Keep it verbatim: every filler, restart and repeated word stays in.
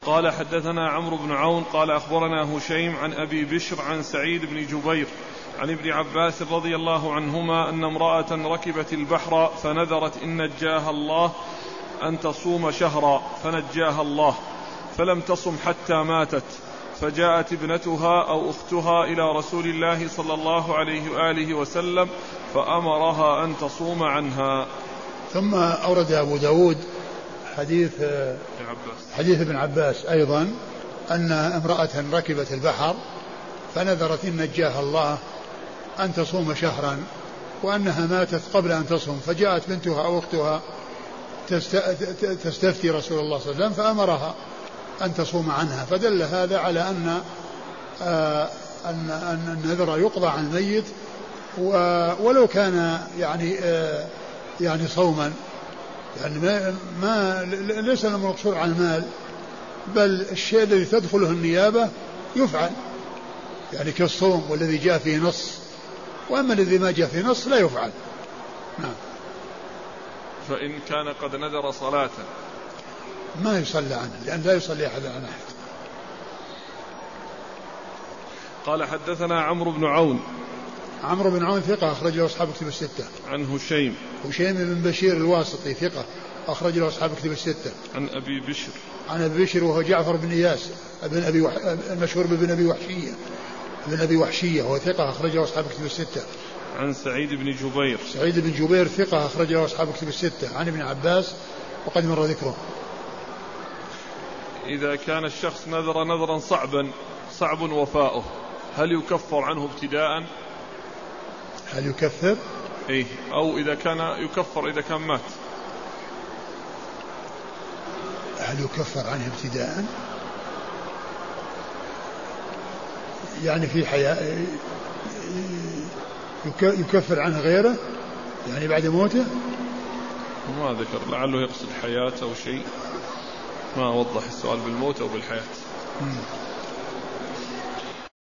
قال حدثنا عمرو بن عون قال أخبرنا هشيم عن أبي بشر عن سعيد بن جبير عن ابن عباس رضي الله عنهما أن امرأة ركبت البحر فنذرت إن نجاها الله أن تصوم شهرا فنجاها الله فلم تصم حتى ماتت، فجاءت ابنتها أو أختها إلى رسول الله صلى الله عليه وآله وسلم فأمرها أن تصوم عنها. ثم أورد أبو داود حديث حديث ابن عباس أيضا أن امرأة ركبت البحر فنذرت إن نجاها الله أن تصوم شهرا وأنها ماتت قبل أن تصوم، فجاءت بنتها أو أختها تستفتي رسول الله صلى الله عليه وسلم فأمرها أن تصوم عنها، فدل هذا على أن آه أن أن النذر يقضى عن الميت ولو كان يعني آه يعني صوما، يعني ما, ما ليس المقصود عن المال، بل الشيء الذي تدخله النيابة يفعل، يعني كالصوم والذي جاء فيه نص، وأما الذي ما جاء فيه نص لا يفعل. نعم. فإن كان قد نذر صلاة ما يصلى عنه لأن لا يصلي أحد عن أحد. قال حدثنا عمرو بن عون. عمرو بن عون ثقة أخرج له أصحاب كتب الستة. عن هشيم. هشيم بن بشير الواسطي ثقة أخرج له أصحاب كتب الستة. عن أبي بشر. عن أبي بشر وهو جعفر بن إياس ابن أبي وح... المشهور بابن أبي وحشية ابن أبي وحشية وهو ثقة أخرج له أصحاب كتب الستة. عن سعيد بن جبير. سعيد بن جبير ثقة أخرج له أصحاب كتب الستة. عن ابن عباس وقد مر ذكره. إذا كان الشخص نذر نذرا صعبا صعب وفاؤه هل يكفر عنه ابتداء؟ هل يكفر؟ إيه، أو إذا كان يكفر إذا كان مات. هل يكفر عنه ابتداء؟ يعني في حياة يكفر عنه غيره يعني بعد موته؟ ما ذكر، لعله يقصد حياة أو شيء، ما وضح السؤال بالموت أو بالحياة. م.